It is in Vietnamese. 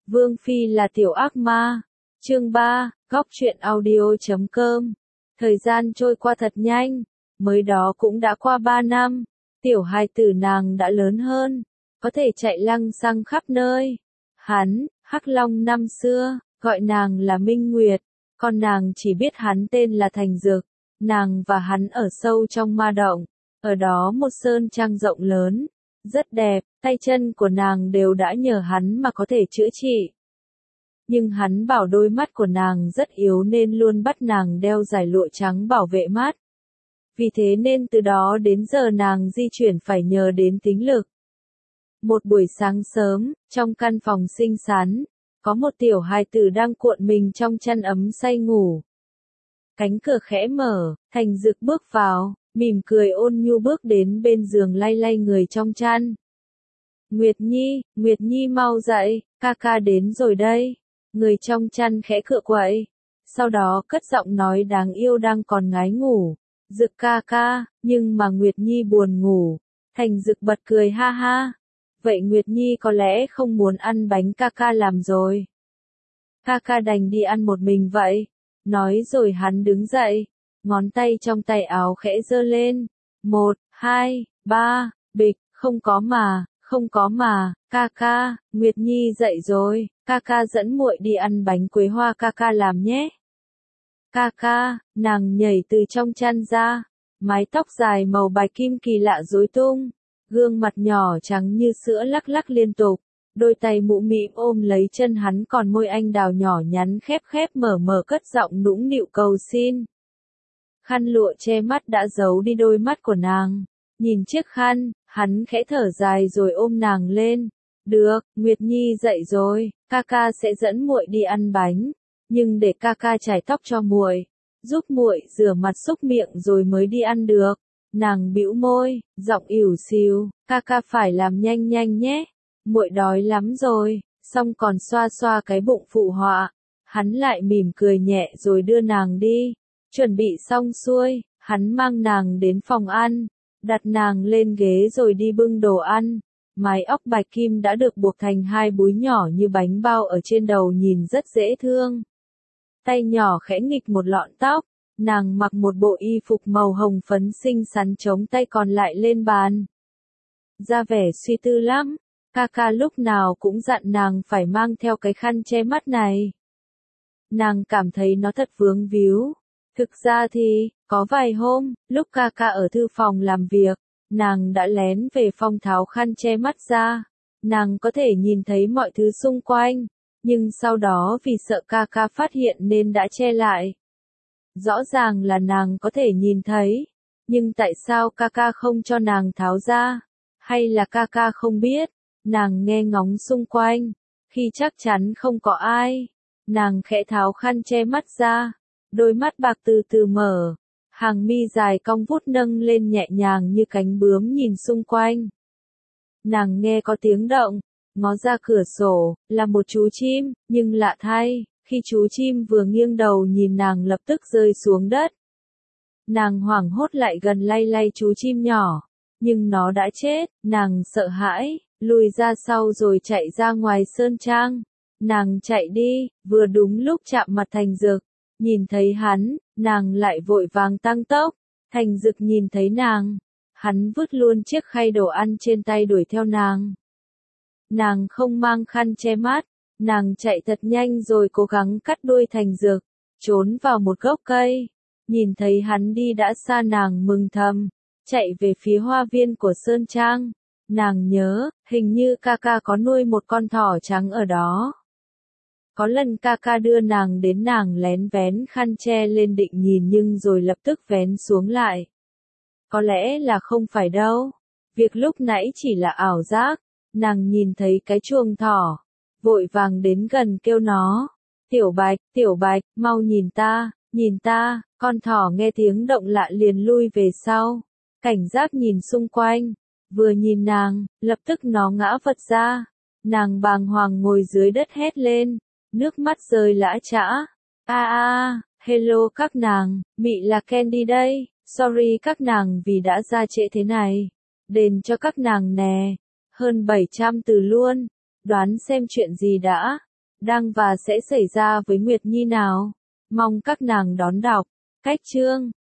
Vương Phi là tiểu ác ma. Chương 3, góc truyện audio.com. Thời gian trôi qua thật nhanh, mới đó cũng đã qua 3 năm, tiểu hài tử nàng đã lớn hơn, có thể chạy lăng xăng khắp nơi. Hắn, Hắc Long năm xưa, gọi nàng là Minh Nguyệt, còn nàng chỉ biết hắn tên là Thành Dực. Nàng và hắn ở sâu trong ma động, ở đó một sơn trang rộng lớn, rất đẹp, tay chân của nàng đều đã nhờ hắn mà có thể chữa trị. Nhưng hắn bảo đôi mắt của nàng rất yếu nên luôn bắt nàng đeo giải lụa trắng bảo vệ mắt. Vì thế nên từ đó đến giờ nàng di chuyển phải nhờ đến tính lực. Một buổi sáng sớm, trong căn phòng xinh xắn, có một tiểu hài tử đang cuộn mình trong chăn ấm say ngủ. Cánh cửa khẽ mở, Thành Dực bước vào, mỉm cười ôn nhu bước đến bên giường lay lay người trong chăn. Nguyệt Nhi mau dậy, ca ca đến rồi đây. Người trong chăn khẽ cựa quậy, sau đó cất giọng nói đáng yêu đang còn ngái ngủ. Dực ca ca, nhưng mà Nguyệt Nhi buồn ngủ. Thành Dực bật cười ha ha. Vậy Nguyệt Nhi có lẽ không muốn ăn bánh ca ca làm rồi. Ca ca đành đi ăn một mình vậy. Nói rồi hắn đứng dậy, ngón tay trong tay áo khẽ giơ lên. 1, 2, 3, bịch, không có mà, ca ca, Nguyệt Nhi dậy rồi, ca ca dẫn muội đi ăn bánh quế hoa ca ca làm nhé. Ca ca, nàng nhảy từ trong chăn ra, mái tóc dài màu bạch kim kỳ lạ rối tung, gương mặt nhỏ trắng như sữa lắc lắc liên tục, đôi tay mụ mịm ôm lấy chân hắn còn môi anh đào nhỏ nhắn khép khép mở mở cất giọng nũng nịu cầu xin. Khăn lụa che mắt đã giấu đi đôi mắt của nàng, nhìn chiếc khăn, hắn khẽ thở dài rồi ôm nàng lên. Được, Nguyệt Nhi dậy rồi, ca ca sẽ dẫn muội đi ăn bánh, nhưng để ca ca chải tóc cho muội, giúp muội rửa mặt súc miệng rồi mới đi ăn được. Nàng bĩu môi, giọng ỉu xìu, ca ca phải làm nhanh nhanh nhé, muội đói lắm rồi, xong còn xoa xoa cái bụng phụ họa. Hắn lại mỉm cười nhẹ rồi đưa nàng đi. Chuẩn bị xong xuôi, hắn mang nàng đến phòng ăn, đặt nàng lên ghế rồi đi bưng đồ ăn. Mái óc bạch kim đã được buộc thành hai búi nhỏ như bánh bao ở trên đầu nhìn rất dễ thương. Tay nhỏ khẽ nghịch một lọn tóc, nàng mặc một bộ y phục màu hồng phấn xinh xắn chống tay còn lại lên bàn. Ra vẻ suy tư lắm, ca ca lúc nào cũng dặn nàng phải mang theo cái khăn che mắt này. Nàng cảm thấy nó thật vướng víu. Thực ra thì, có vài hôm, lúc ca ca ở thư phòng làm việc, nàng đã lén về phòng tháo khăn che mắt ra. Nàng có thể nhìn thấy mọi thứ xung quanh, nhưng sau đó vì sợ ca ca phát hiện nên đã che lại. Rõ ràng là nàng có thể nhìn thấy, nhưng tại sao ca ca không cho nàng tháo ra? Hay là ca ca không biết? Nàng nghe ngóng xung quanh, khi chắc chắn không có ai, nàng khẽ tháo khăn che mắt ra. Đôi mắt bạc từ từ mở, hàng mi dài cong vút nâng lên nhẹ nhàng như cánh bướm nhìn xung quanh. Nàng nghe có tiếng động, ngó ra cửa sổ, là một chú chim, nhưng lạ thay, khi chú chim vừa nghiêng đầu nhìn nàng lập tức rơi xuống đất. Nàng hoảng hốt lại gần lay lay chú chim nhỏ, nhưng nó đã chết, nàng sợ hãi, lùi ra sau rồi chạy ra ngoài sơn trang. Nàng chạy đi, vừa đúng lúc chạm mặt Thành Dực. Nhìn thấy hắn, nàng lại vội vàng tăng tốc. Thành Dực nhìn thấy nàng, hắn vứt luôn chiếc khay đồ ăn trên tay đuổi theo nàng. Nàng không mang khăn che mắt, nàng chạy thật nhanh rồi cố gắng cắt đuôi Thành Dực, trốn vào một gốc cây. Nhìn thấy hắn đi đã xa nàng mừng thầm, chạy về phía hoa viên của Sơn Trang. Nàng nhớ, hình như ca ca có nuôi một con thỏ trắng ở đó. Có lần ca ca đưa nàng đến nàng lén vén khăn che lên định nhìn nhưng rồi lập tức vén xuống lại. Có lẽ là không phải đâu. Việc lúc nãy chỉ là ảo giác. Nàng nhìn thấy cái chuông thỏ, vội vàng đến gần kêu nó. Tiểu Bạch, mau nhìn ta, con thỏ nghe tiếng động lạ liền lui về sau. Cảnh giác nhìn xung quanh, vừa nhìn nàng, lập tức nó ngã vật ra. Nàng bàng hoàng ngồi dưới đất hét lên. Nước mắt rơi lã chã. Hello các nàng, mị là Candy đây, sorry các nàng vì đã ra trễ thế này. Đền cho các nàng nè, hơn 700 từ luôn, đoán xem chuyện gì đã. đang và sẽ xảy ra với Nguyệt Nhi nào? Mong các nàng đón đọc. Cách chương